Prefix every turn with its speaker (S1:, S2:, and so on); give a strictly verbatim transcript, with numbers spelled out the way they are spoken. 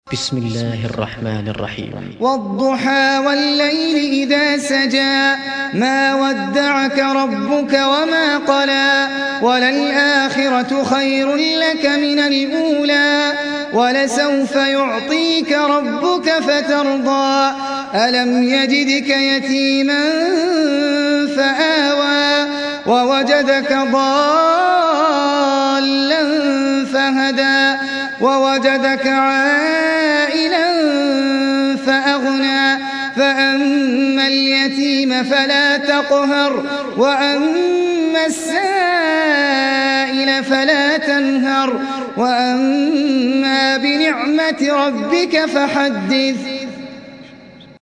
S1: بسم الله الرحمن الرحيم.
S2: والضحى والليل إذا سجى ما ودعك ربك وما قلى وللآخرة خير لك من الأولى ولسوف يعطيك ربك فترضى ألم يجدك يتيما فآوى ووجدك ضالا فهدى ووجدك عائلا فأغنى فأما اليتيم فلا تقهر وأما السائل فلا تنهر وأما بنعمة ربك فحدث.